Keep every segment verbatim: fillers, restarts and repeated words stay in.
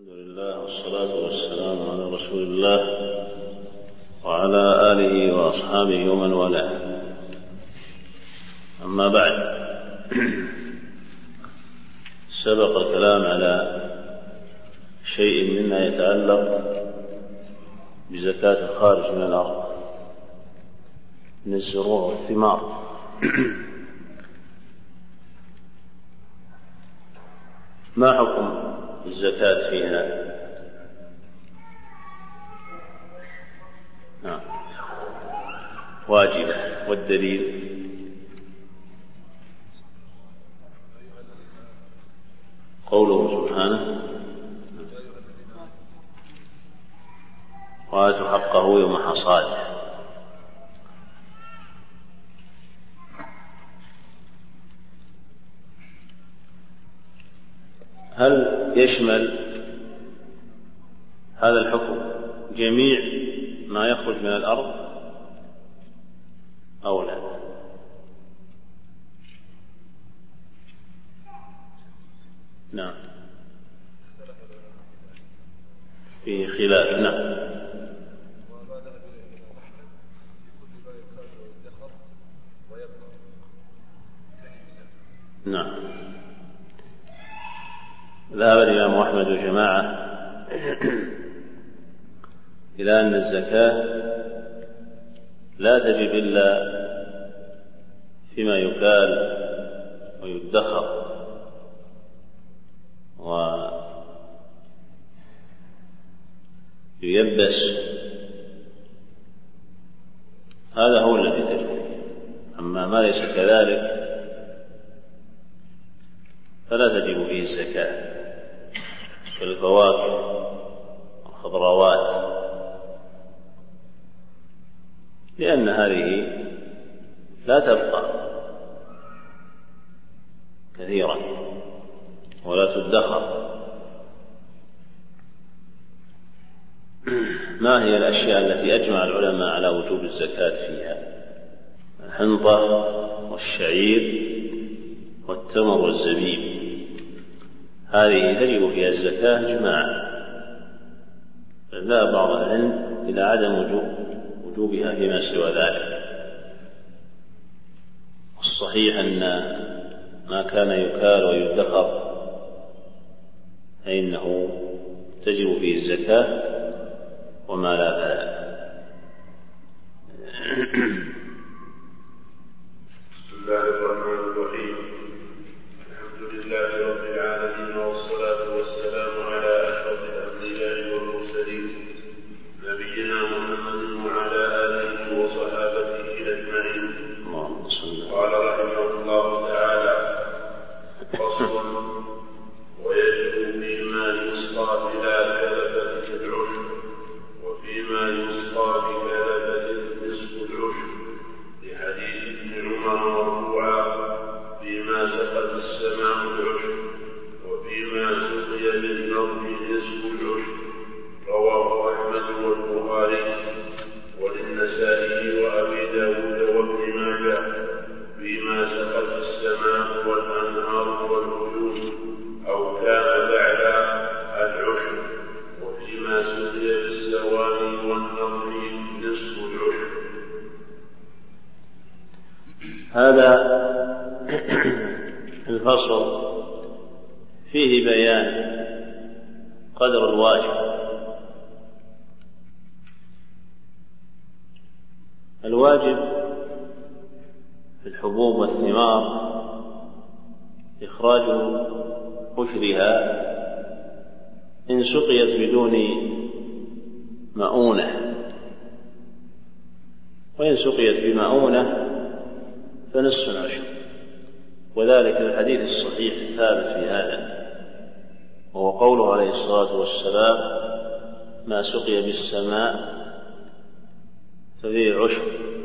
الحمد لله والصلاة والسلام على رسول الله وعلى آله وأصحابه ومن والاه. أما بعد، سبق الكلام على شيء مما يتعلق بزكاة الخارج من الأرض من الزروع والثمار. ما حكم الزكاة فيها؟ نعم، واجبة. والدليل قوله سبحانه: وآتوا حقه يوم حصاده. هل يشمل هذا الحكم جميع ما يخرج من الأرض أو لا؟ نعم، فيه خلاف. نعم. نعم، ذهب الإمام أحمد وجماعة إلى أن الزكاة لا تجب إلا فيما يكال ويدخر وييبس، هذا هو الذي تجب. أما ما ليس كذلك فلا تجب فيه الزكاة، كالفواكه والخضروات، لأن هذه لا تبقى كثيرا ولا تدخر. ما هي الأشياء التي أجمع العلماء على وجوب الزكاة فيها؟ الحنطة والشعير والتمر والزبيب، هذه تجب فيها الزكاة إجماعا. لا بعض العلم إلى عدم وجوب وجوبها فيما سوى ذلك. الصحيح أن ما كان يكال ويدخر فإنه تجب فيه الزكاة، وما لا فلا. بسم الله الرحمن الرحيم. الحمد لله رب العالمين، والصلاة والسلام على أشرف الأنبياء والمرسلين، نبينا محمد وعلى آله وصحابته أجمعين. قال رحمه الله تعالى: فصل: ويجب فيما يسقى بلا كلفة العشر، وفيما يسقى بكلفة نصف العشر، لحديث ابن عمر مرفوعا: فيما سقت السماء العشر، وفيما سقي بالنضح نصف العشر. رواه أحمد والبخاري وللنسائي وأبي داود وابن ماجه: فيما سقت السماء والأنهار والعيون أو كان بعد العشر، وفيما سقي بالسواني والنضح نصف العشر. هذا الفصل فيه بيان قدر الواجب. الواجب في الحبوب والثمار إخراج عشرها إن سقيت بدون مؤونة، وإن سقيت بمؤونة فنصف العشر، وذلك الحديث الصحيح الثابت في هذا، وهو قوله عليه الصلاة والسلام: ما سقي بالسماء ففيه عشر،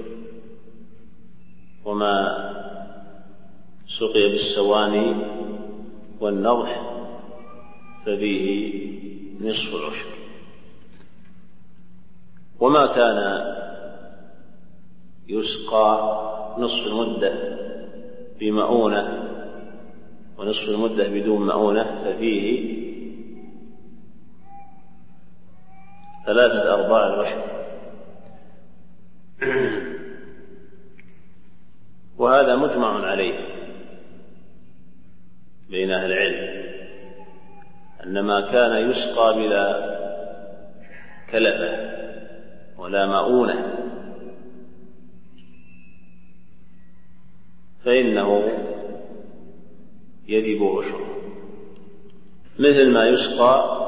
وما سقي بالسواني والنضح ففيه نصف العشر. وما كان يسقى نصف المدة بمؤونة ونصف المدة بدون مؤونة ففيه ثلاثة أرباع العشر. وهذا مجمع عليه بين أهل العلم أن ما كان يسقى بلا كلفة ولا مؤونة فإنه يجب عشره، مثل ما يسقى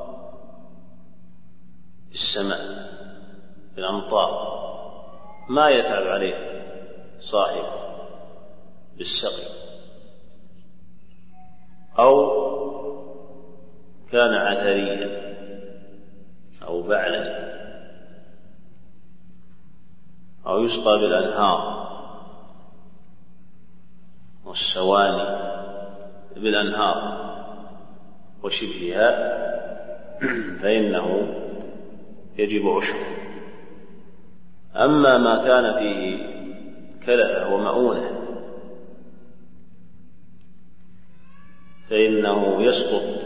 السماء بالأمطار ما يتعب عليه صاحب بالسقي، أو كان عثريا أو بعلا، أو يسقى بالأنهار والسواني بالأنهار وشبهها فإنه يجب عشره. أما ما كان فيه كلفة ومؤونة فإنه يسقط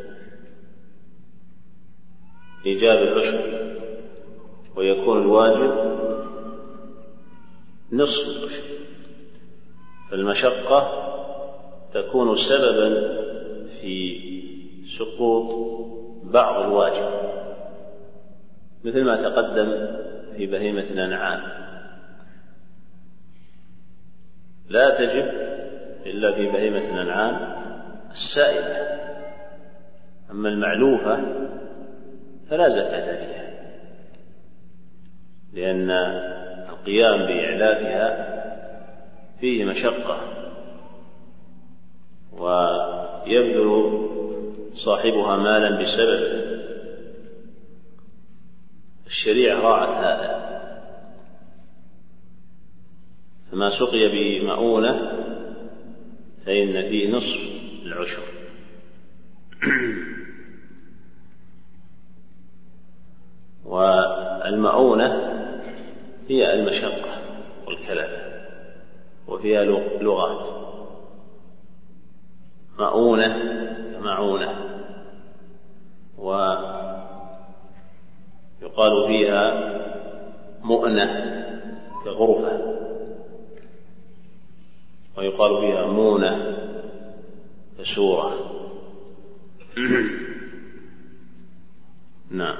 إيجاب العشر ويكون الواجب نصف العشر، فالمشقة تكون سببا في سقوط بعض الواجب، مثل ما تقدم في بهيمة الأنعام لا تجب إلا في بهيمة الأنعام السائلة، أما المعلوفة فلا زكاة فيها، لأن القيام بإعلافها فيه مشقة ويبذل صاحبها مالا بسبب. الشريعة راعت هذا، فما سقي بمؤونة فإن فيه نصف العشر. والمؤونة هي المشقة والكلفة، وفيها لغات، مؤونة كمعونة، ويقال فيها مؤنة كغرفة، ويقال فيها مونة كسورة. نعم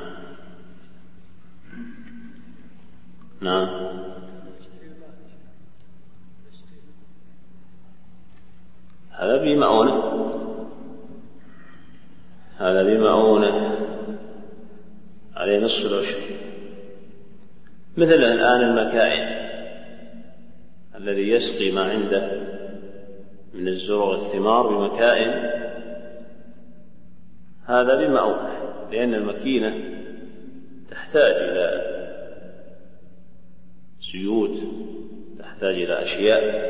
نعم هذا بمؤونة، هذا بمؤونة عليه نصف العشر، مثل الآن المكائن الذي يسقي ما عنده من الزرع والثمار بمكائن، هذا بمؤونة، لأن المكينة تحتاج إلى زيوت، تحتاج إلى أشياء.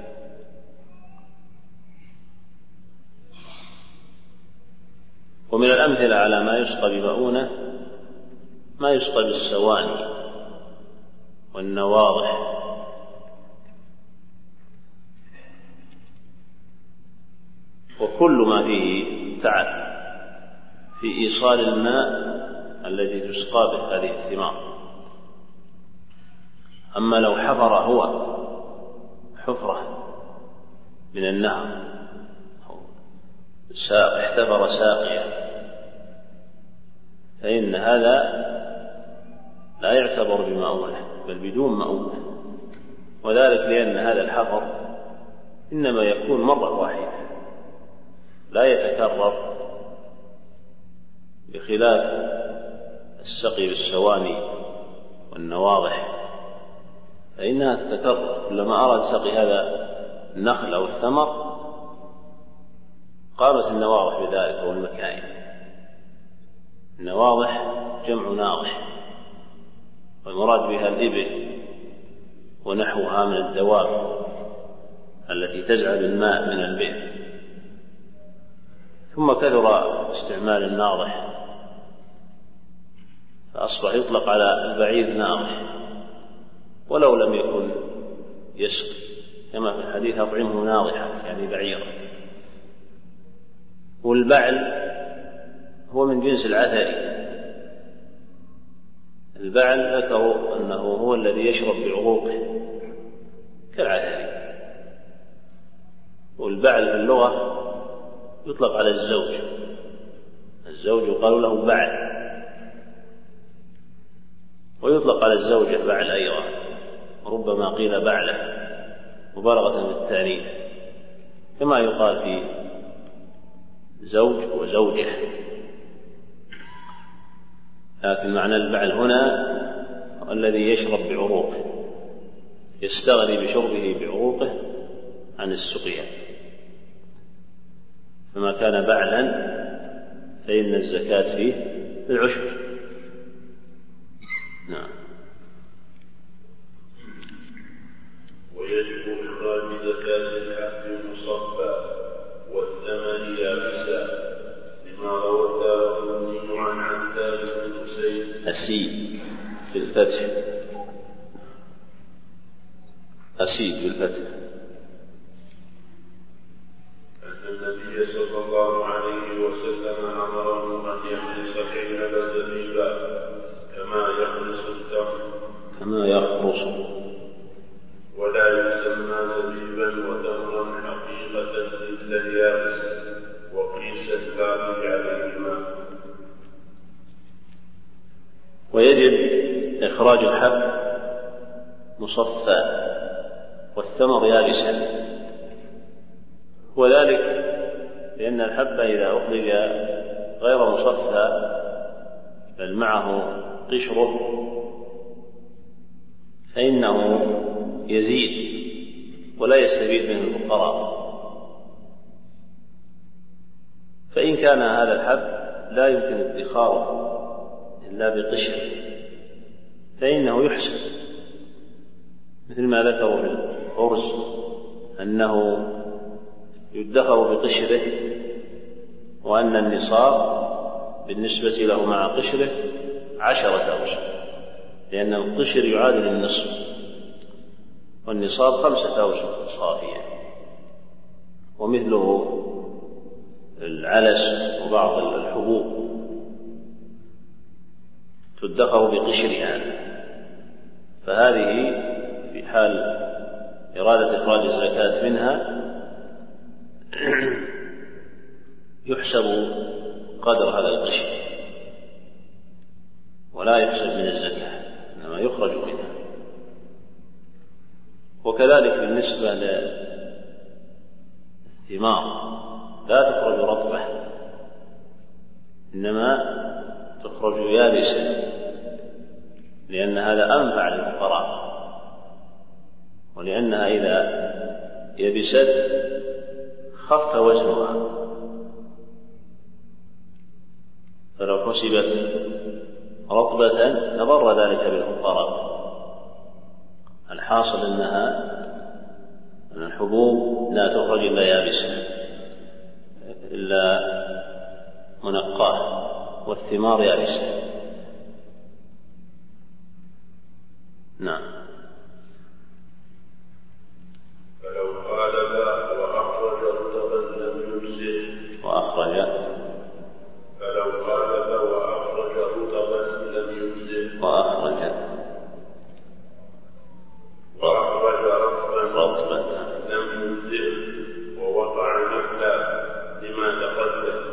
ومن الأمثلة على ما يسقى بمؤونة ما يسقى بالسواني والنواضح، وكل ما فيه تعب في إيصال الماء الذي تسقى به هذه الثمار. أما لو حفر هو حفرة من النهر، احتفر ساقيا، فإن هذا لا يعتبر بمؤونة بل بدون مؤونة، وذلك لأن هذا الحفر إنما يكون مرة واحدة لا يتكرر، بخلاف السقي بالسواني والنواضح فإنها تتكرر، كلما أراد سقي هذا النخل أو الثمر قامت النواضح بذلك والمكائن. النواضح جمع ناضح، والمراد بها الإبل ونحوها من الدواب التي تزعل الماء من البئر. ثم كثر استعمال الناضح فأصبح يطلق على البعير ناضح ولو لم يكن يسقي، كما في الحديث أطعمه ناضحا يعني بعيرا. والبعل هو من جنس العثري، البعل ذكروا أنه هو الذي يشرب بعروقه كالعسل. والبعل في اللغة يطلق على الزوج، الزوج يقال له بعل، ويطلق على الزوجة بعل أيضا، ربما قيل بعلة مبالغة بالتأنيث، كما يقال في زوج وزوجة. لكن معنى البعل هنا الذي يشرب بعروقه، يستغني بشربه بعروقه عن السقيا. فما كان بعلا فإن الزكاة فيه بالعشر. نعم. ويجب إخراج زكاة الحب المصفى والثمن يابسا لما روى الدارقطني عن عباد بن حسين أسيد بالفتح، أسيد بالفتح، أن النبي صلى الله عليه وسلم أمره أن يخلص العنب زبيبا كما يخلص التمر كما يخرص، ولا يسمى زبيبا وتمرا حقيقة إلا اليابس، وقيس الباقي عليهما. ويجب إخراج الحب مصفى والثمر يابسا، وذلك لأن الحب إذا أخرج غير مصفى بل معه قشره فإنه يزيد ولا يستفيد منه الفقراء. فإن كان هذا الحب لا يمكن ادخاره إلا بقشر فإنه يحسن، مثل ما ذكروا في الأرز أنه يدخر بقشره، وأن النصاب بالنسبة له مع قشره عشرة أوسق، لأن القشر يعادل النصف، والنصاب خمسة أوسق صافية. ومثله العلس وبعض الحبوب تدخر بقشرها، فهذه في حال إرادة إخراج الزكاة منها يحسب قدر هذا القشر ولا يحسب من الزكاة، إنما يخرج منها. وكذلك بالنسبة للثمار لا تخرج رطبة، إنما تخرج يابسة، لأن هذا أنفع للفقراء، ولأنها إذا يبست خف وزنها، فلو حسبت رطبة لضر ذلك بالفقراء. الحاصل أنها أن الحبوب لا تخرج إلا يابسة إلا منقاه، والثمار يابسة. نعم. فلو قال لا وأخرج رطبا لم يجزه وأخرج فلو قال لا وأخرج رطبا لم يجزه وأخرج وأخرج رطبا رطبا لم يجزه ووقع نفلا لما تقدم.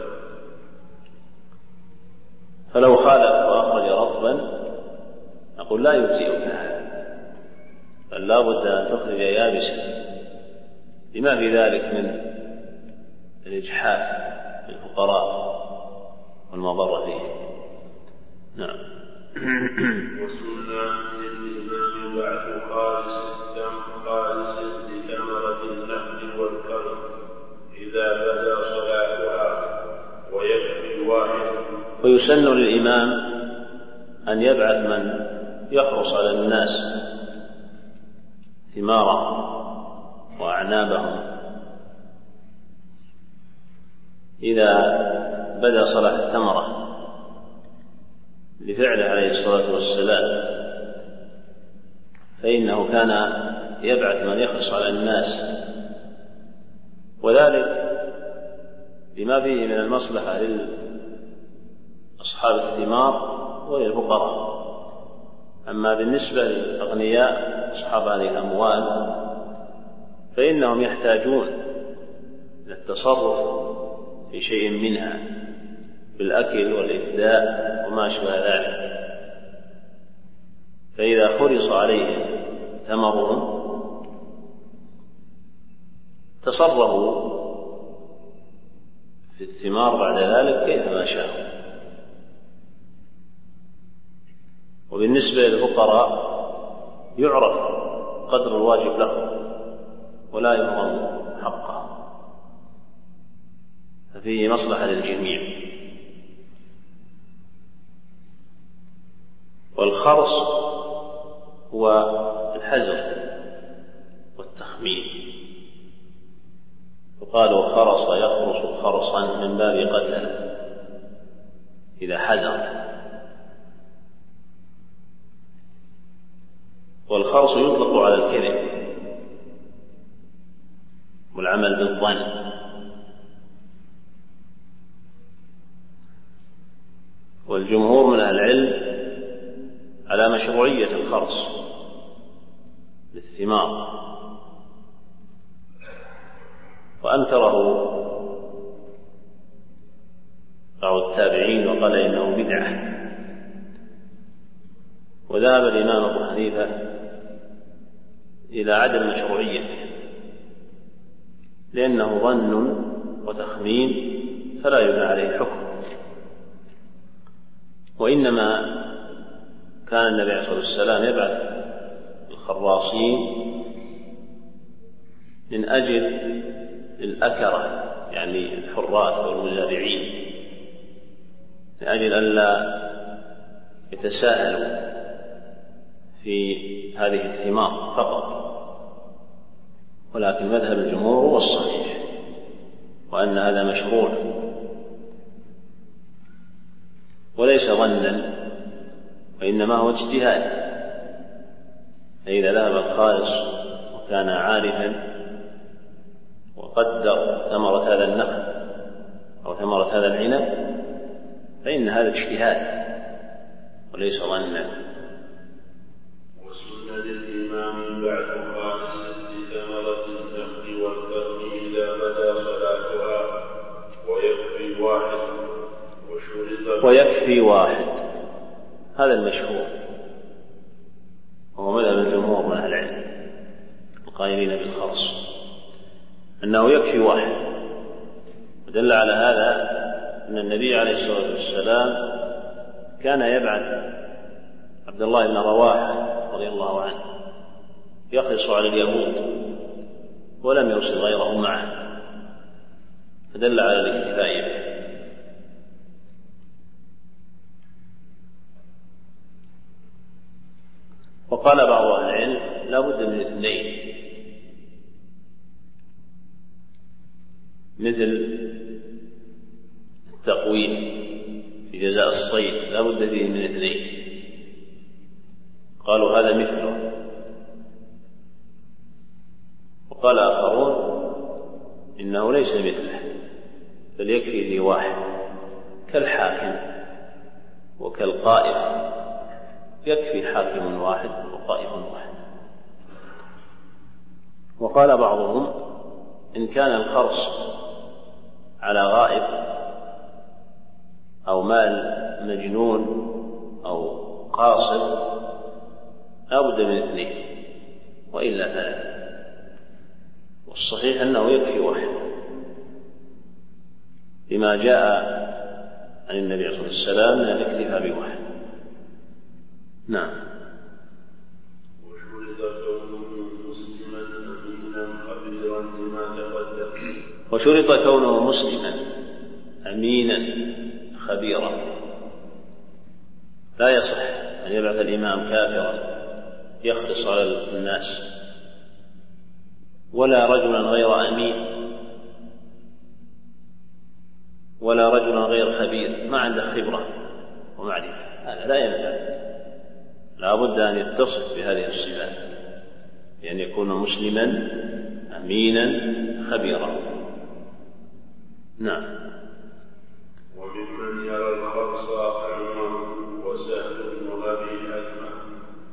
فلو خالف وأخرج رطبا نقول لا يجزئك هذا، بل لا بد أن تخرج يابسا لما في ذلك من الإجحاف للفقراء والمضرة فيهم. نعم. وسنة للإمام بعد خالص الدم خالص لثمرة النخل والكرم إذا بدا صلاحها، ويكفي واحد. ويسن للإمام أن يبعث من يخرص على الناس ثمارهم وأعنابهم إذا بدا صلاح الثمرة، لفعله عليه الصلاة والسلام، فإنه كان يبعث من يخرص على الناس، وذلك لما فيه من المصلحة لأصحاب الثمار وللفقراء. أما بالنسبة للأغنياء أصحاب هذه الأموال فإنهم يحتاجون إلى التصرف في شيء منها بالأكل والإهداء وما أشبه ذلك، فإذا خرص عليهم ثمرهم تصرفوا في الثمار بعد ذلك كيفما شاءوا. وبالنسبة للفقراء يعرف قدر الواجب لهم ولا يهضم حقه، ففيه مصلحة للجميع. والخرص هو الحزر والتخمين، وقال وخرص يخرص خرصا من باب قتل إذا حزر. والخرص يطلق على الكذب والعمل بالظن، والجمهور من أهل العلم على مشروعية الخرص بالثمار، وأنكره بعض التابعين وقال إنه بدعة. وذهب الإمام أبو حنيفة إلى عدم مشروعيته لأنه ظن وتخمين فلا يبنى عليه حكم، وإنما كان النبي عليه الصلاة والسلام يبعث الخراصين من أجل الأكرة يعني الحراث والمزارعين، من أجل ألا يتساهلوا في هذه الثمار فقط. ولكن مذهب الجمهور هو الصحيح، وأن هذا مشروع وليس ظنا، وإنما هو اجتهاد. فإذا ذهب الخالص وكان عارفا وقدر ثمرة هذا النخل أو ثمرة هذا العنب فإن هذا اجتهاد وليس ظنا. وسنة الإمام بعد خامسة ثمرة النخل والكرم إذا بدا صلاتها ويكفي واحد وشرط ويكفي واحد، هذا المشهور وهو مذهب الجمهور من أهل العلم القائلين بالخرص أنه يكفي واحد. ودل على هذا أن النبي عليه الصلاة والسلام كان يبعث عبد الله بن رواحة رضي الله عنه يخلص على اليهود ولم يرسل غيره معه، فدل على الاكتفاء به. وقال بعض أهل العلم لا بد من اثنين، مثل التقويم في جزاء الصيد لا بد فيه من اثنين، قالوا هذا مثله. وقال آخرون إنه ليس مثله بل يكفي فيه واحد، كالحاكم وكالقائف، يكفي حاكم واحد وقائف واحد. وقال بعضهم إن كان الخرص على غائب أو مال مجنون أو قاصر لا بد من اثنين وإلا ثلاثة، والصحيح أنه يكفي واحد بما جاء عن النبي صلى الله عليه وسلم من الاكتفاء بواحد. نعم. وشرط كونه مسلما أمينا خبيرا، لا يصح أن يبعث الإمام كافرا يخلص على الناس، ولا رجلا غير أمين، ولا رجلا غير خبير ما عنده خبرة ومعرفة، هذا لا ينفع. لا بد أن يتصف بهذه الصفات، بأن يعني يكون مسلما أمينا خبيرا. نعم. وممن يرى الخرص عمر وسهل بن أبي حزمة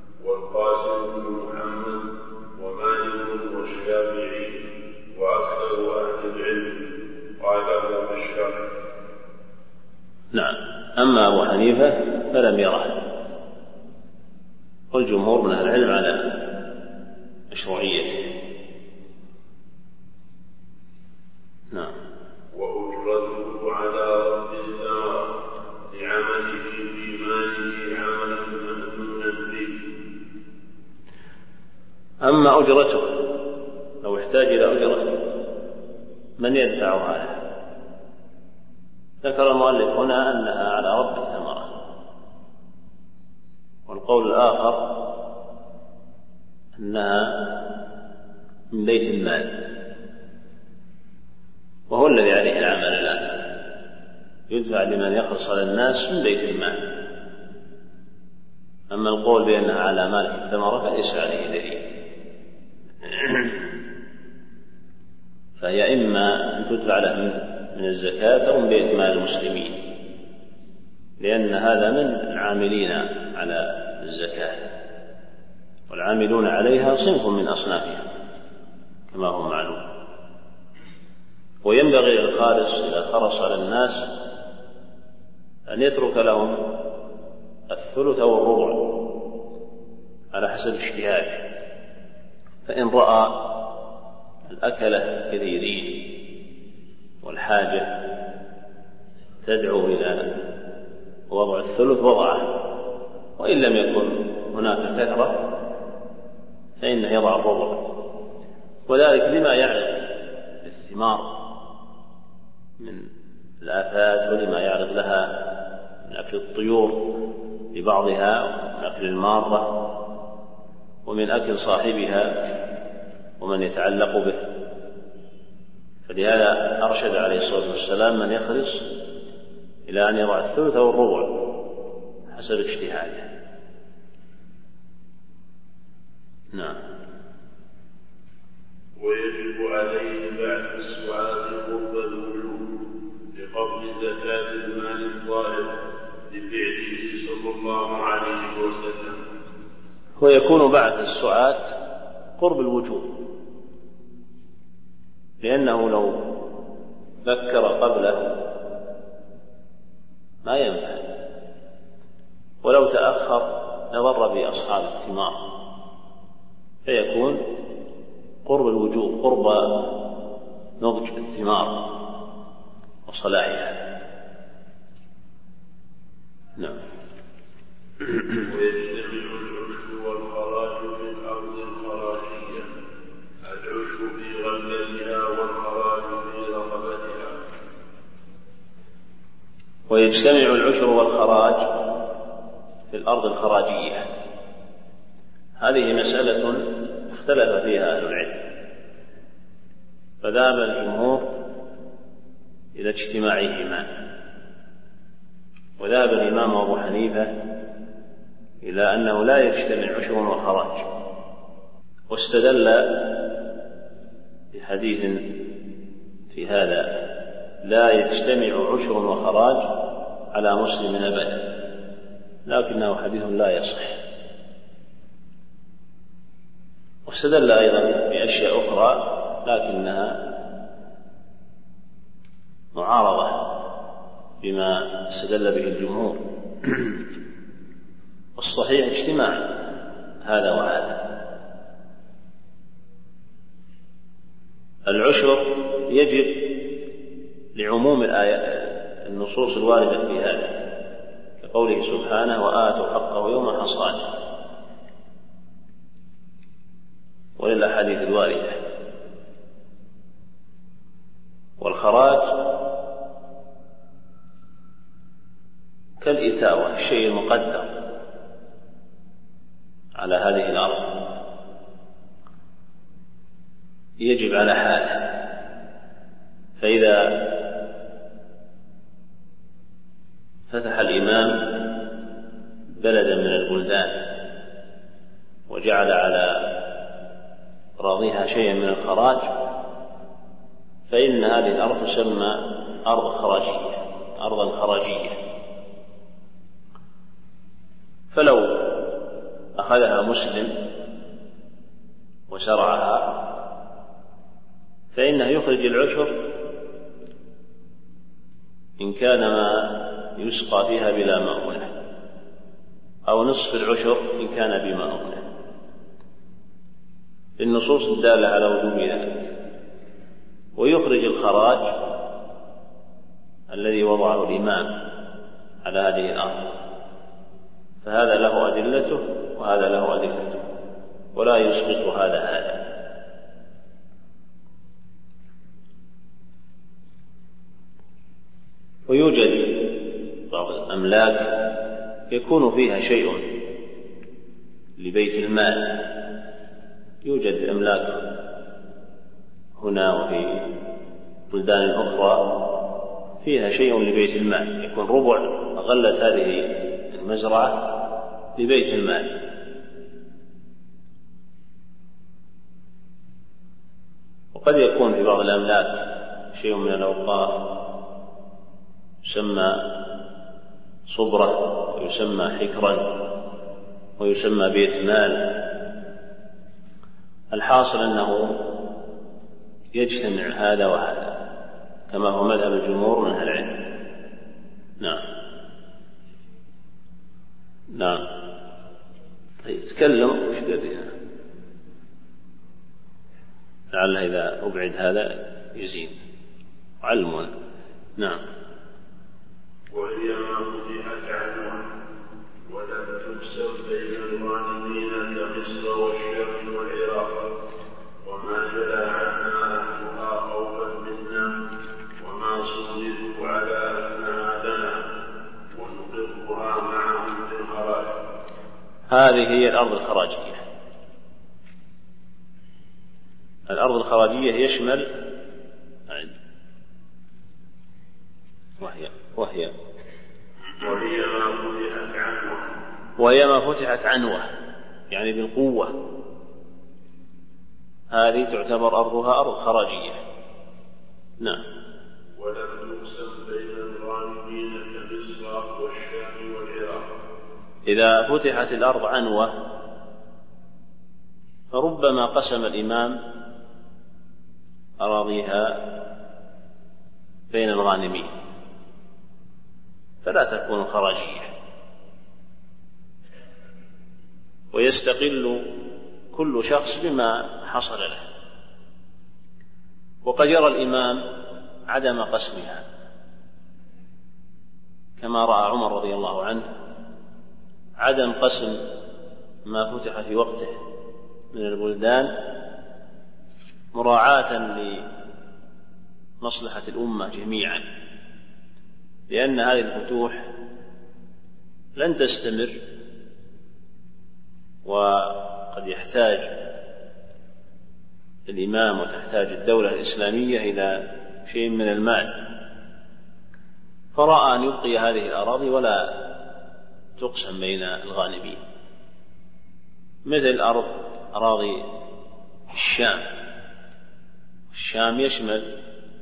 أما أبو حنيفة فلم يره، والجمهور من أهل العلم على مشروعيته. نعم. وأجرته على رب الثمرة لعمله في ماله عملا منفي. أما أجرته لو احتاج إلى أجرة من يدفعها له؟ ذكر المؤلف هنا أنها على رب الثمرة، والقول الآخر أنها من بيت المال، وهو الذي عليه العمل الآن، يدفع لمن يخلص على الناس من بيت المال. أما القول بأنها على مالك الثمرة فليس عليه دليل، فهي إما أن تدفع له من الزكاة أو من بيت مال المسلمين، لأن هذا من العاملين على الزكاة، والعاملون عليها صنف من أصنافها كما هو معلوم. وينبغي للخالص إذا خلص على الناس أن يترك لهم الثلث أو الربع على حسب اجتهاده، فإن رأى الأكلة كثيرين والحاجة تدعو إلى وضع الثلث وضعه، وإن لم يكن هناك كثرة فإنه يضع الربع، وذلك لما يعرض الثمار من الآفات ولما يعرض لها من أكل الطيور لبعضها ومن أكل المارة ومن أكل صاحبها ومن يتعلق به. فلهذا أرشد عليه الصلاة والسلام من يخلص إلى أن يضع الثلث أو الربع حسب اجتهاده. نعم. ويجب عليه بعد السؤال قرب الوجوب لقبل زكاة المال الظاهر لفعله صلى الله عليه وسلم. ويكون بعد السؤال قرب الوجوب، لأنه لو ذكر قبله ما ينفع، ولو تأخر نضر بأصحاب الثمار، فيكون قرب الوجوب قرب نضج الثمار وصلاحها. نعم. ويجتمع العشر والخراج في الأرض الخراجية، العشر في غلتها والخراج في رقبتها. ويجتمع العشر والخراج في الأرض الخراجية، هذه مسألة اختلف فيها أهل العلم، فذهب الجمهور إلى اجتماعهما، وذهب الإمام أبو حنيفة إلى أنه لا يجتمع عشر وخراج، واستدل بحديث في هذا لا يجتمع عشر وخراج على مسلم أبدا، لكنه حديث لا يصح. واستدل أيضا بأشياء أخرى لكنها معارضة بما استدل به الجمهور، والصحيح اجتماع هذا وهذا. العشر يجب لعموم الآيات النصوص الواردة في هذا، كقوله سبحانه وآتوا حقه يوم حصاده، وللأحاديث الواردة. والخراج كالإتاوة، الشيء المقدر على هذه الأرض يجب على حاله، فإذا فتح الإمام بلدا من البلدان وجعل على راضيها شيئا من الخراج، فإن هذه الأرض تسمى أرض خراجية، أرضا خراجية. فلو أخذها مسلم وشرعها فإنه يخرج العشر إن كان ما يسقى فيها بلا مؤونة، أو نصف العشر إن كان بمؤونة، النصوص الدالة على وجوب ذلك. ويخرج الخراج الذي وضعه الإمام على هذه الأرض، فهذا له أدلته وهذا له أدلته، ولا يسقط هذا هذا. ويوجد بعض الأملاك يكون فيها شيء لبيت المال، يوجد أملاك هنا وفي بلدان أخرى فيها شيء لبيت المال، يكون ربع غلة هذه المزرعة لبيت المال. وقد يكون في بعض الأملاك شيء من الأوقاف يسمى صبرة ويسمى حكرا ويسمى بيت مال. الحاصل أنه يجتمع هذا وهذا كما هو مذهب الجمهور من أهل العلم. نعم نعم. طيب تكلم وش قدرنا، لعل إذا أبعد هذا يزيد علمون. نعم. وهي ما فتحت عنها ولم تكسر بين الغانمين كمصر والشام والعراق، وما جلى عنها أهلها خوفا منا، وما صدقوا على أنها لنا ونقرها معهم في الخراج. هذه هي الأرض الخراجية. الأرض الخراجية يشمل وهي وهي وهي ما فتحت عنوة وهي ما فتحت عنوة يعني بالقوة، هذه تعتبر أرضها أرض خراجية. نعم. ولم تقسم بين الغانمين كمصر والشام والعراق. إذا فتحت الأرض عنوة فربما قسم الإمام أراضيها بين الغانمين فلا تكون خراجية، ويستقل كل شخص بما حصل له. وقد يرى الإمام عدم قسمها كما رأى عمر رضي الله عنه عدم قسم ما فتح في وقته من البلدان مراعاة لمصلحة الأمة جميعا، لأن هذه الفتوح لن تستمر، وقد يحتاج الإمام وتحتاج الدولة الإسلامية إلى شيء من المال، فرأى أن يبقي هذه الأراضي ولا تقسم بين الغانمين، مثل أرض أراضي الشام. الشام يشمل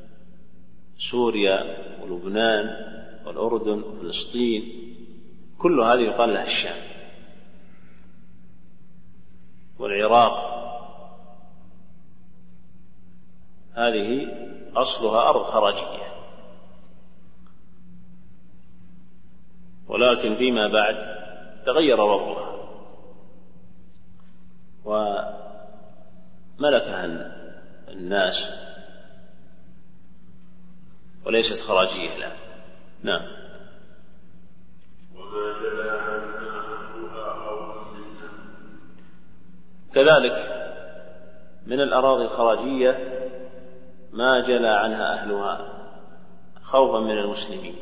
سوريا ولبنان والأردن وفلسطين، كل هذه يقال لها الشام، والعراق هذه أصلها أرض خراجية، ولكن فيما بعد تغير وضعها وملكها الناس وليست خراجية الآن. نعم. وما جلى عنها أهلها خوفا منا. كذلك من الأراضي الخراجية ما جلى عنها أهلها خوفا من المسلمين،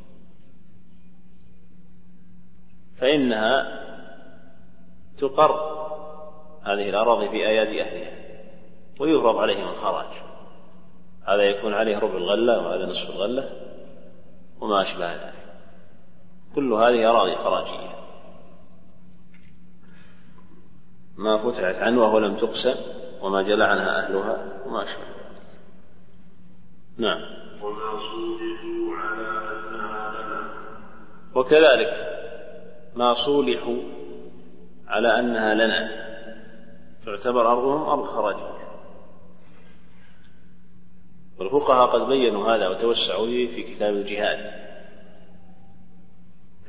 فإنها تقر هذه الأراضي في أيادي أهلها ويفرض عليهم الخراج، هذا يكون عليه ربع الغلة وهذا نصف الغلة وما أشبه ذلك، كل هذه أراضي خراجية ما فتحت عنوة ولم تقسم وما جلى عنها أهلها وما أشبه ذلك. نعم. وما صولحوا على أنها لنا. وكذلك ما صولحوا على أنها لنا تعتبر أرضهم أرض خراجية، والفقهاء قد بينوا هذا وتوسعوا به في كتاب الجهاد،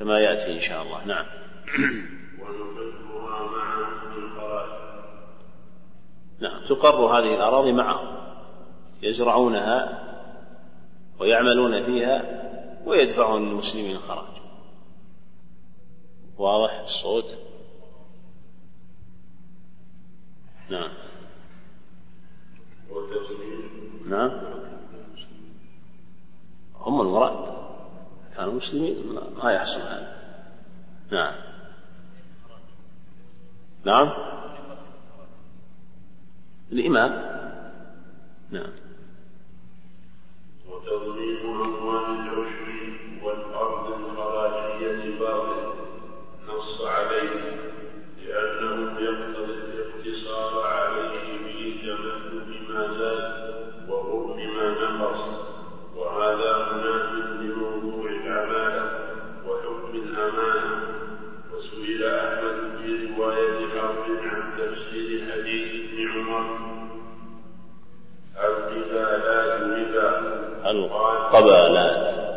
كما يأتي إن شاء الله. نعم. ونقرها معهم بالخراج. نعم، تقر هذه الأراضي معهم، يزرعونها ويعملون فيها ويدفعون للمسلمين الخراج. واضح الصوت؟ نعم. نعم، هم المراد، كانوا مسلمين ما يحصل هذا. نعم. نعم، الإمام. نعم. وتضمين أموال العشر والأرض الخراجية باطل نص عليه، لأنه يقتضي الاقتصار عليه بثمن بما زاد وغرم ما نقص، وهذا منافٍ لموضوع العمالة وحكم الأمانة. وسئل أحمد في رواية حرب عن تفسير حديث ابن عمر: القبالات ربا. القبالات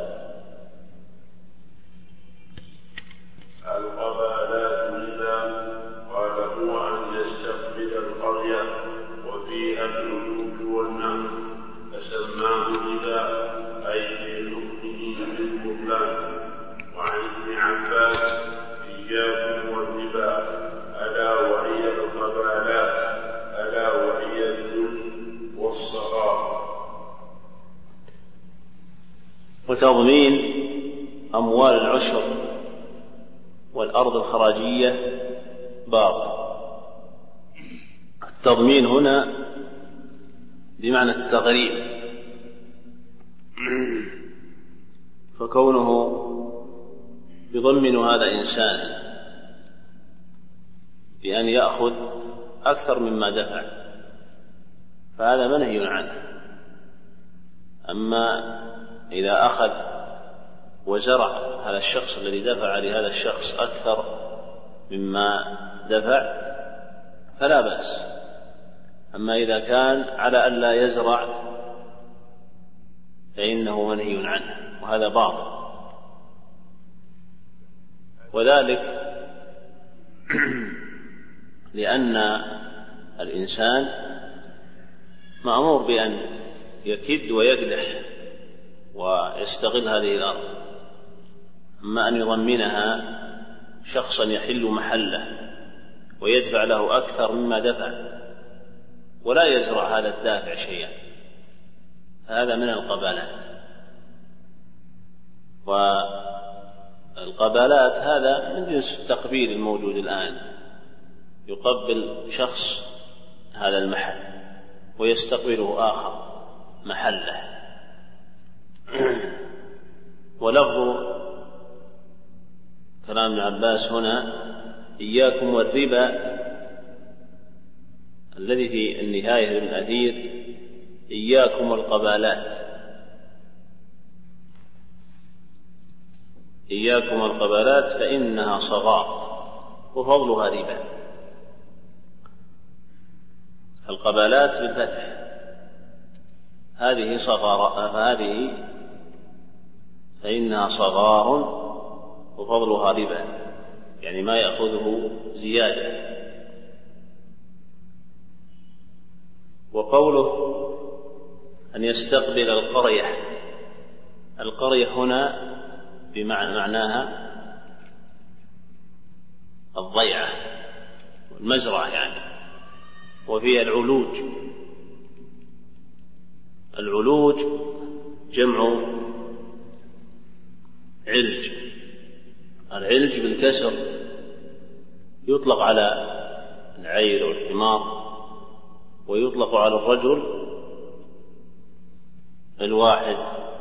القبالات ربا. قال: هو أن يستقبل القرية وفيها العلوج والنهر، فسماه ربا أي في حكمه بالقربان. وعن ابن عباس: إياكم والربا، ألا وهي القبالات، ألا وهي الذل والصغار. وتضمين أموال العشر والأرض الخراجية باطل. التضمين هنا بمعنى التغريب، فكونه يضمن هذا إنسان بأن يأخذ أكثر مما دفع فهذا منهي عنه. أما إذا أخذ وزرع هذا الشخص الذي دفع لهذا الشخص أكثر مما دفع فلا بأس. أما إذا كان على أن لا يزرع فإنه منهي عنه، وهذا باطل. وذلك لأن الإنسان مأمور بأن يكد ويكدح ويستغل هذه الأرض. أما أن يضمنها شخصا يحل محله ويدفع له أكثر مما دفع ولا يزرع هذا الدافع شيئا، فهذا من القبالات. والقبالات هذا من جنس التقبيل الموجود الآن، يقبل شخص هذا المحل ويستقبله آخر محله. ولفظ كلام ابن عباس هنا: إياكم والربا، الذي في النهاية للأثير: إياكم والقبالات. إياكم والقبالات فإنها صغار وفضلها ربا. القبالات بالفتح، هذه صغار، فهذه فإنها صغار وفضلها ربا، يعني ما يأخذه زيادة. وقوله أن يستقبل القرية، القرية هنا بمعنى معناها الضيعة والمزرعة يعني، وفيها العلوج. العلوج جمع علج، العلج بالكسر يطلق على العير والحمار، ويطلق على الرجل الواحد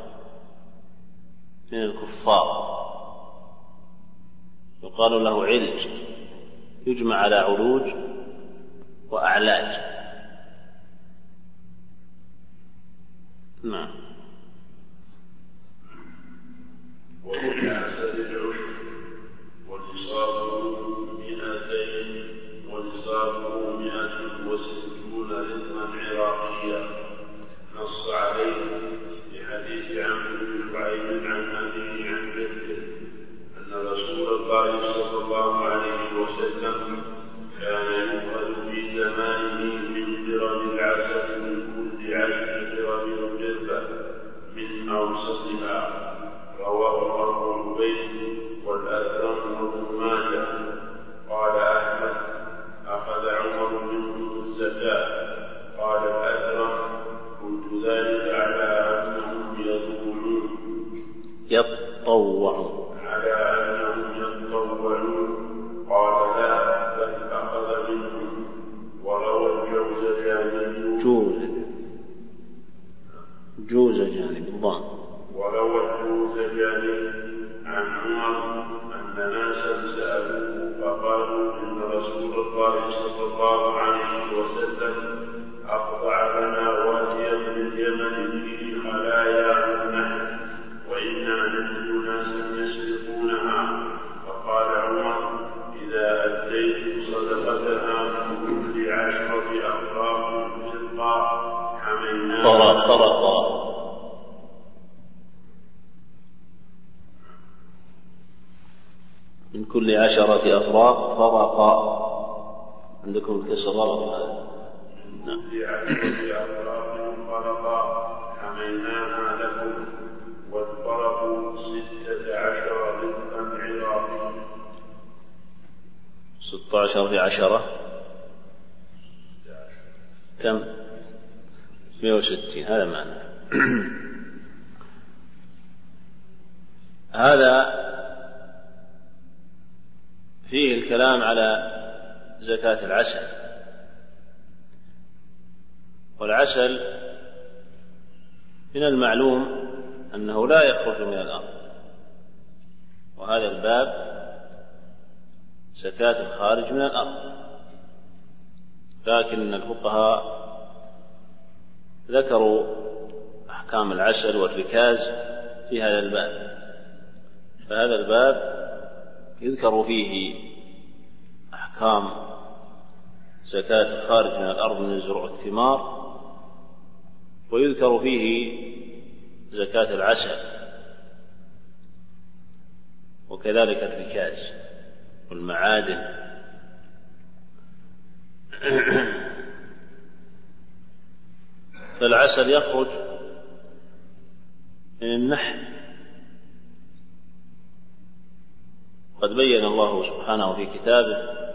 من الكفار يقال له علج، يجمع على علوج وأعلاج. نعم. وبالعسل العشر ونصابه مئتين ونصابه مئة وستون رزقا عراقيا، نص عليه بحديث عمرو بن شعيب عن أبيه عن جده أن رسول الله صلى الله عليه وسلم كان يؤخذ في زمانه من درج العسل من كل عشر درج قربة من أوسطها. رواه أبو عبيد والأثرم وابن ماجه. قال أحمد أخذ عمر منه الزكاة. قال الأثرم قلت ذلك على أنهم يطوعون يطوعون على أنهم يطوعون. قال لا، بل أخذ منهم. وروى الجوزجاني جوز جوزجاني بالضم. وروى الجوزجاني عن عمر أن ناسا سألوه فقالوا إن رسول الله صلى الله عليه وسلم أقطع لنا واديا باليمن فيه خلايا النحل وإنا نجد ناسا يسرقونها. فقال عمر إذا أديت صدقتها من كل عشرة أفراق فرقا حملناها فرقا من كل عشرة أفراق فرقا. عندكم الكسر غلط هذا. من كل عشرة أفراق فرقا حملناها لكم. والفرق ستة عشر رزقا عراقي. ستة عشر في عشرة كم؟ مئة وستين. هذا معنى. هذا فيه الكلام على زكاة العسل. والعسل من المعلوم أنه لا يخرج من الأرض، وهذا الباب زكاة الخارج من الأرض. لكن الفقهاء ذكروا أحكام العسل والركاز في هذا الباب. فهذا الباب يذكر فيه أحكام زكاة الخارج من الأرض من الزروع والثمار، ويذكر فيه زكاة العسل، وكذلك الركاز والمعادن. فالعسل يخرج من النحل. قد بين الله سبحانه في كتابه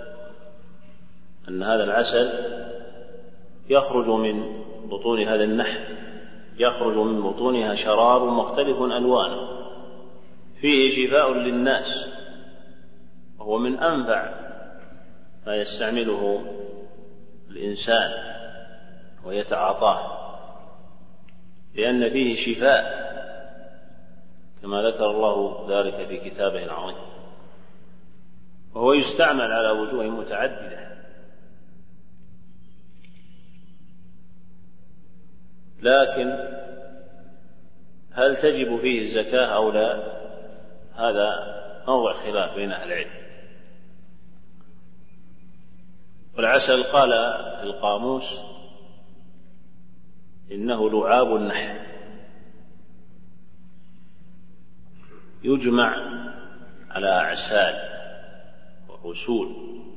أن هذا العسل يخرج من بطون هذا النحل، يخرج من بطونها شراب مختلف ألوانه فيه شفاء للناس، وهو من أنفع ما يستعمله الإنسان ويتعاطاه، لأن فيه شفاء كما ذكر الله ذلك في كتابه العظيم. وهو يستعمل على وجوه متعددة، لكن هل تجب فيه الزكاة أو لا؟ هذا موضع خلاف بين أهل العلم. والعسل قال في القاموس إنه لعاب النحل يجمع على أعسال وأصول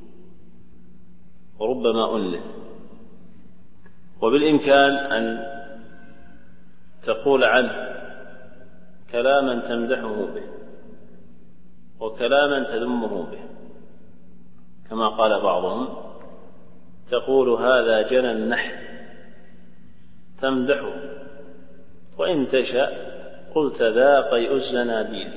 وربما أنث. وبالإمكان أن تقول عنه كلاما تمدحه به وكلاما تذمه به، كما قال بعضهم تقول هذا جنى النحل تمدحه، وإن تشاء قلت ذا قيء الزنابيل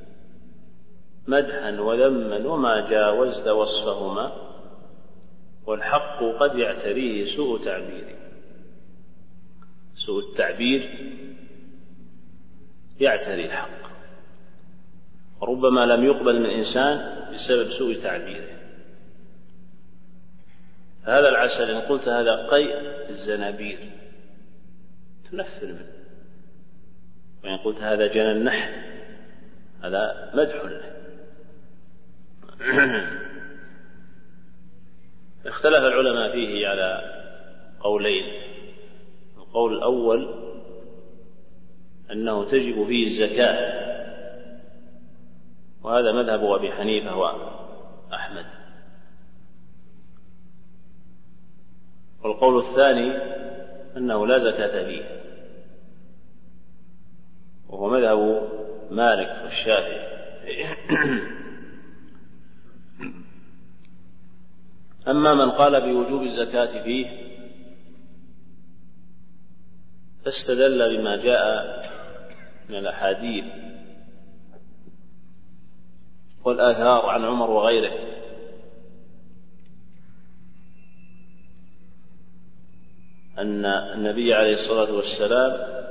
مدحا وذما وما جاوزت وصفهما، والحق قد يعتريه سوء تعبير. سوء التعبير يعتري الحق، وربما لم يقبل من إنسان بسبب سوء تعبيره. هذا العسل إن قلت هذا قيء الزنابير تنفر منه، وإن قلت هذا جنى النحل هذا مدح له. اختلف العلماء فيه على قولين. القول الأول أنه تجب فيه الزكاة، وهذا مذهب أبي حنيفة وأحمد. والقول الثاني أنه لا زكاة فيه، وهو مذهب مالك والشافعي. أما من قال بوجوب الزكاة فيه فاستدل بما جاء من الأحاديث والآثار عن عمر وغيره أن النبي عليه الصلاة والسلام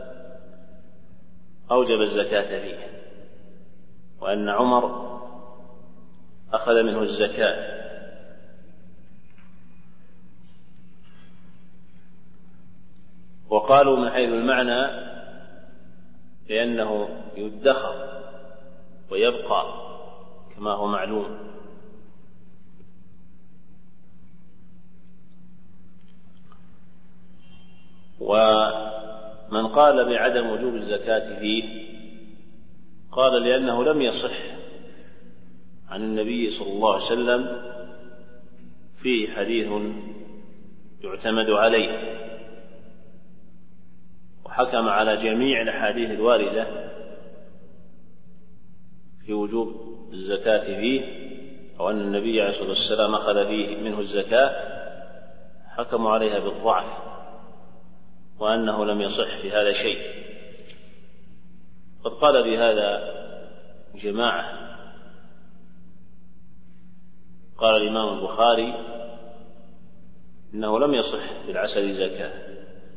أوجب الزكاة فيه، وأن عمر أخذ منه الزكاة، وقالوا من حيث المعنى لأنه يدخر ويبقى كما هو معلوم. ومن قال بعدم وجوب الزكاة فيه قال لأنه لم يصح عن النبي صلى الله عليه وسلم فيه حديث يعتمد عليه، وحكم على جميع الأحاديث الواردة في وجوب الزكاة فيه، أو أن النبي عليه الصلاة والسلام أخذ فيه منه الزكاة، حكموا عليها بالضعف وأنه لم يصح في هذا شيء. قد قال بهذا جماعة، قال الإمام البخاري إنه لم يصح في العسل زكاة،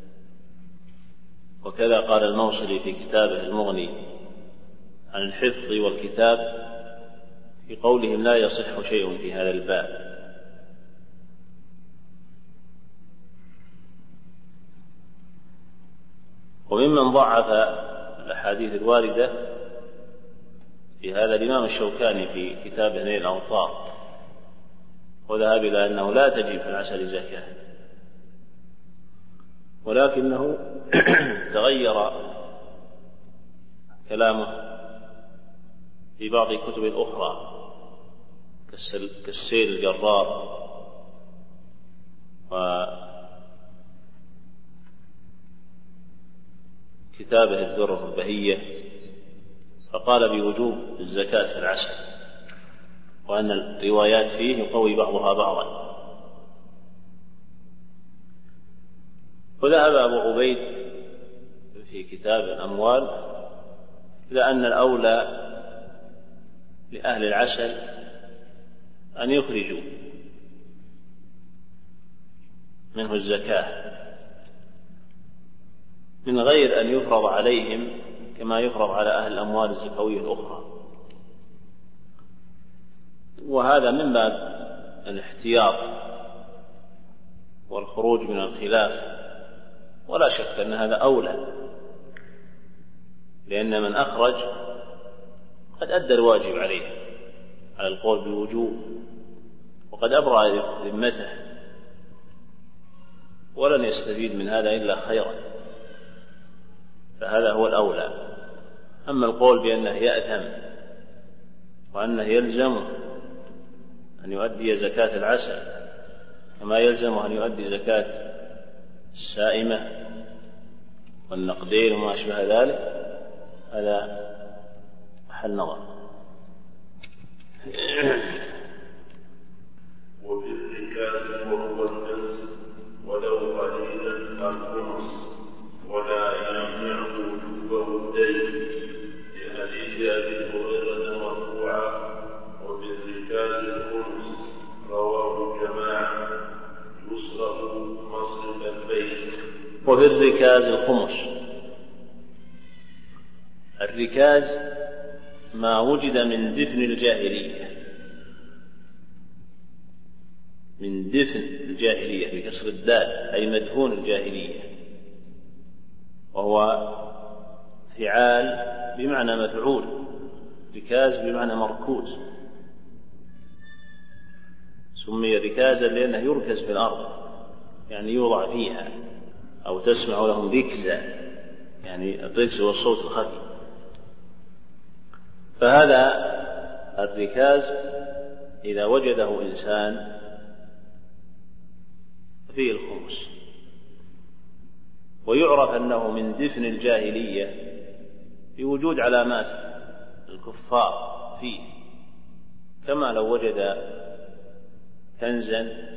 وكذا قال الموصلي في كتابه المغني عن الحفظ والكتاب في قولهم لا يصح شيء في هذا الباب. وممن ضعف الأحاديث الواردة في هذا الإمام الشوكاني في كتابه نيل الأوطار، وذهب إلى أنه لا تجب في العسل زكاة، ولكنه تغير كلامه في بعض الكتب الأخرى كالسيل الجرار وكتابه الدرر البهية، فقال بوجوب الزكاة في العسل، وأن الروايات فيه يقوي بعضها بعضا. وذهب أبو عبيد في كتاب الأموال إلى أن الأولى لأهل العسل أن يخرجوا منه الزكاة من غير أن يفرض عليهم كما يفرض على أهل الأموال الزكوية الأخرى، وهذا من باب الاحتياط والخروج من الخلاف، ولا شك أن هذا أولى، لأن من أخرج قد أدى الواجب عليه على القول بالوجوب، وقد أبرأ ذمته، ولن يستفيد من هذا إلا خيرا، فهذا هو الأولى. أما القول بأنه يأثم وأنه يلزم أن يؤدي زكاة العسل كما يلزم أن يؤدي زكاة السائمة والنقدين وما أشبه ذلك، هذا محل نظر. وفي الركاز وهو الكنز ولو قليلا الخمس ولا يمنعه وجوبه الدين لحديث أبي هريرة مرفوعا. وفي الركاز الخمس رواه جماعة يصرف مصرف البيت. وفي الركاز الخمس، الركاز ما وجد من دفن الجاهلية، من دفن الجاهلية بكسر الدال، أي مدفون الجاهلية، وهو فعال بمعنى مفعول، ركاز بمعنى مركوز، سمي ركازا لأنه يركز في الأرض، يعني يوضع فيها، أو تسمع لهم ركزا، يعني الركز هو الصوت الخفي. فهذا الركاز إذا وجده إنسان فيه الخمس، ويعرف أنه من دفن الجاهلية بوجود علامات الكفار فيه، كما لو وجد كنزا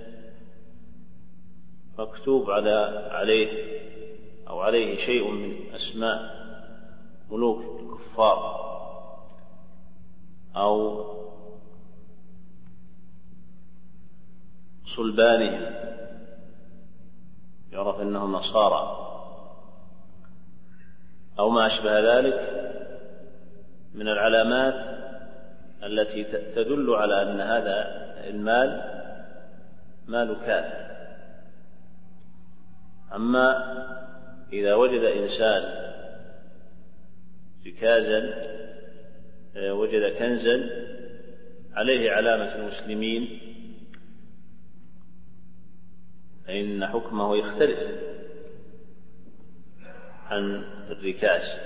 مكتوب على عليه أو عليه شيء من أسماء ملوك الكفار أو صلبانهم يعرف أنهم نصارى أو ما أشبه ذلك من العلامات التي تدل على أن هذا المال مال كافر. أما إذا وجد إنسان ركازا وجد كنزا عليه علامة المسلمين فإن حكمه يختلف عن الركاز.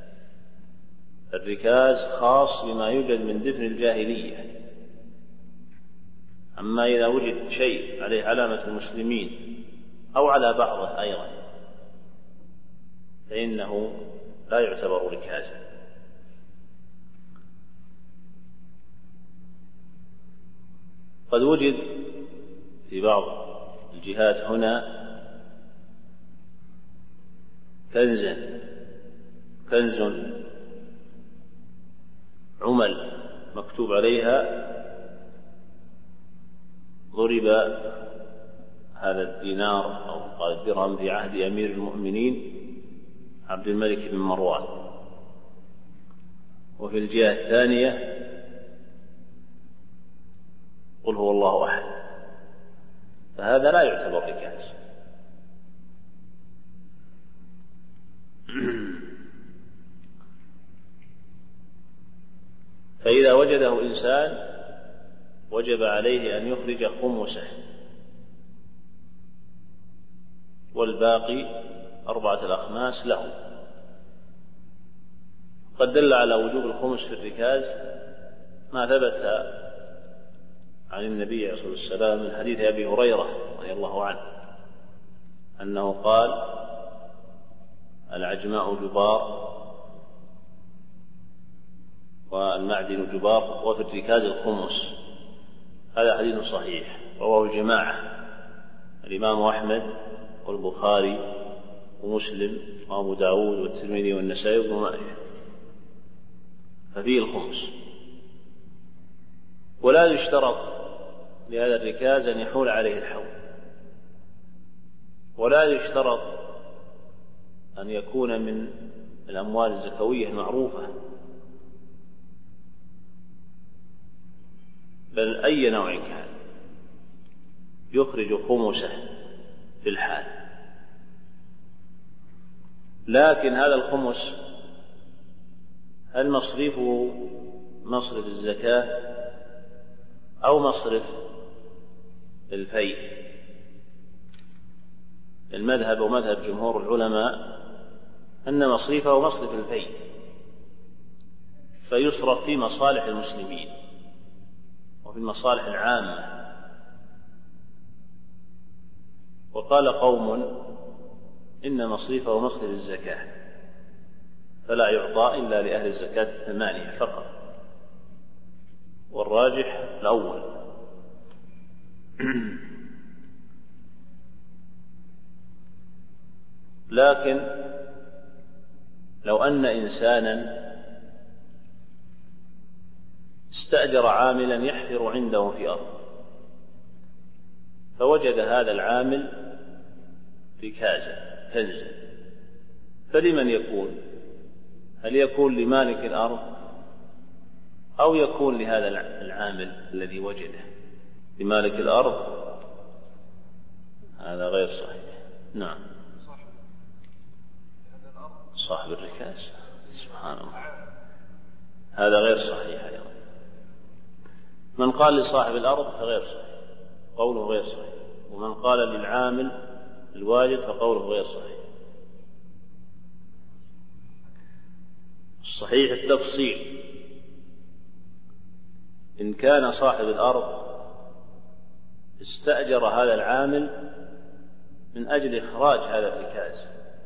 الركاز خاص بما يوجد من دفن الجاهلية، أما إذا وجد شيء عليه علامة المسلمين أو على بعضه أيضا فإنه لا يعتبر ركازا. قد وجد في بعض الجهات هنا كنزا كنز عمل مكتوب عليها ضرب هذا الدينار أو قال الدرهم في عهد أمير المؤمنين عبد الملك بن مروان، وفي الجهة الثانية قل هو الله أحد، فهذا لا يعتبر ركاز. فإذا وجده إنسان وجب عليه أن يخرج خمسه، والباقي أربعة الأخماس له. قد دل على وجوب الخمس في الركاز ما ثبت عن النبي عليه الصلاة والسلام من حديث أبي هريرة رضي الله عنه أنه قال: العجماء جبار والمعدن جبار وفي الركاز الخمس. هذا حديث صحيح رواه الجماعة، الإمام أحمد والبخاري ومسلم وأبو داود والترمذي والنسائي وابن ماجه، ففيه الخمس. ولا يشترط لهذا الركاز أن يحول عليه الحول، ولا يشترط أن يكون من الأموال الزكوية المعروفة، بل أي نوع كان يخرج خمسه في الحال. لكن هذا الخمس هل مصرفه مصرف الزكاة أو مصرف الفيء؟ المذهب ومذهب جمهور العلماء أن مصرفه مصرف الفيء، فيصرف في مصالح المسلمين وفي المصالح العامة. وقال قوم إن مصرفه مصرف الزكاة فلا يعطى إلا لأهل الزكاة الثمانية فقط، والراجح الأول. لكن لو أن إنسانا استأجر عاملا يحفر عنده في أرض، فوجد هذا العامل ركازا كنزا، فلمن يكون؟ هل يكون لمالك الأرض أو يكون لهذا العامل الذي وجده؟ لمالك الأرض. هذا غير صحيح. نعم، صاحب الركاز، سبحان الله، هذا غير صحيح أيضا. من قال لصاحب الأرض فغير صحيح، قوله غير صحيح، ومن قال للعامل الواجد فقوله غير صحيح. الصحيح التفصيل، إن كان صاحب الأرض استأجر هذا العامل من أجل إخراج هذا الركاز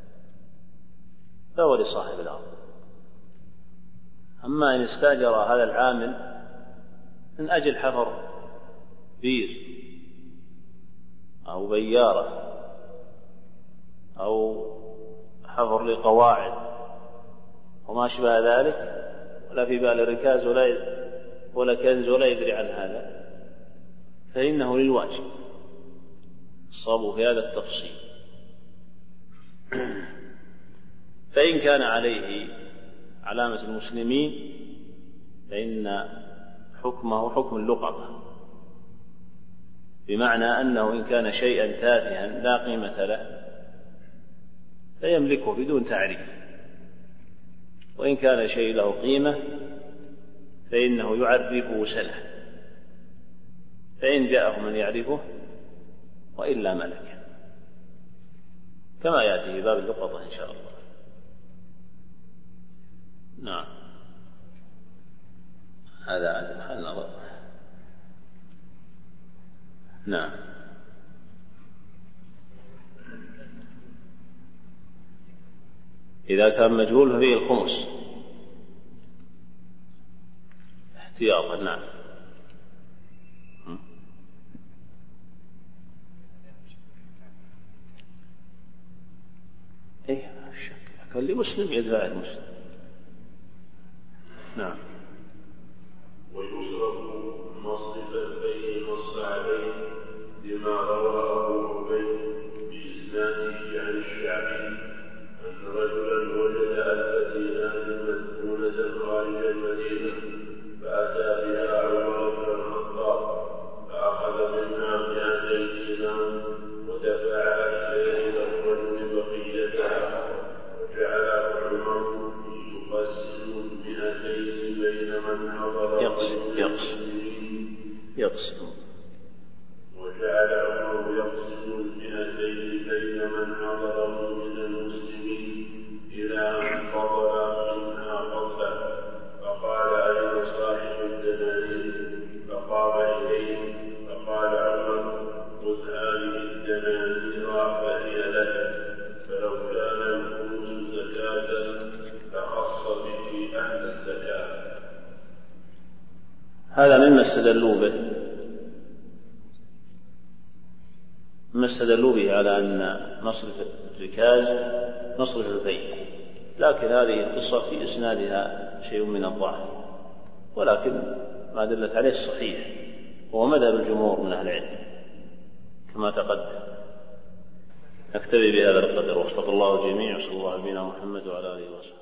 فهو لصاحب الأرض. أما إن استأجر هذا العامل من أجل حفر بير أو بيارة أو حفر لقواعد وما شبه ذلك، ولا في بال ركاز ولا ولا كنز ولا يدري عن هذا، فإنه للواجب الصواب في هذا التفصيل. فإن كان عليه علامة المسلمين فإن حكمه حكم اللقطة، بمعنى أنه إن كان شيئا تافها لا قيمة له فيملكه بدون تعريف، وإن كان شيء له قيمة فإنه يعرفه سنة، فإن جاءه من يعرفه وإلا ملك، كما يأتي في باب اللقطة إن شاء الله. نعم، هذا حل نظر. نعم. إذا كان مجهول فيه الخمس احتياطا. نعم. ايه الشك كان لمسلم يدفع المسلم. نعم. ويصرف مصرف البين والصعبين لما روى أبو عبيد بإسناده عن الشعبي أن رجلا وجد ألف دينار مدفونة خارج المدينة فأتى بها عمر بن الخطاب فأخذ منها مئتي دينار ودفعها إليه الرجل بقيتها، وجعل عمر يقسم المئتين بين من حضر يقسم يقسم وجعل عمر يقسم المئتين بين من حضره من المسلمين إلى أن فضل منها فضلا، فقال أين صاحب الدنانير؟ فقام إليه فقال عمر خذ هذه الدنانير فهي لك، فلو كان الخمس زكاة فخص به أهل الزكاة. هذا مما استدلوا به مما استدلوا به على أن مصرف الركاز مصرف البيع، لكن هذه القصة في إسنادها شيء من الضعف، ولكن ما دلت عليه الصحيح هو مذهب الجمهور من أهل العلم كما تقدم. نكتفي بهذا القدر، وفق الله الجميع، وصلى الله على نبينا محمد وعلى آله وصحبه.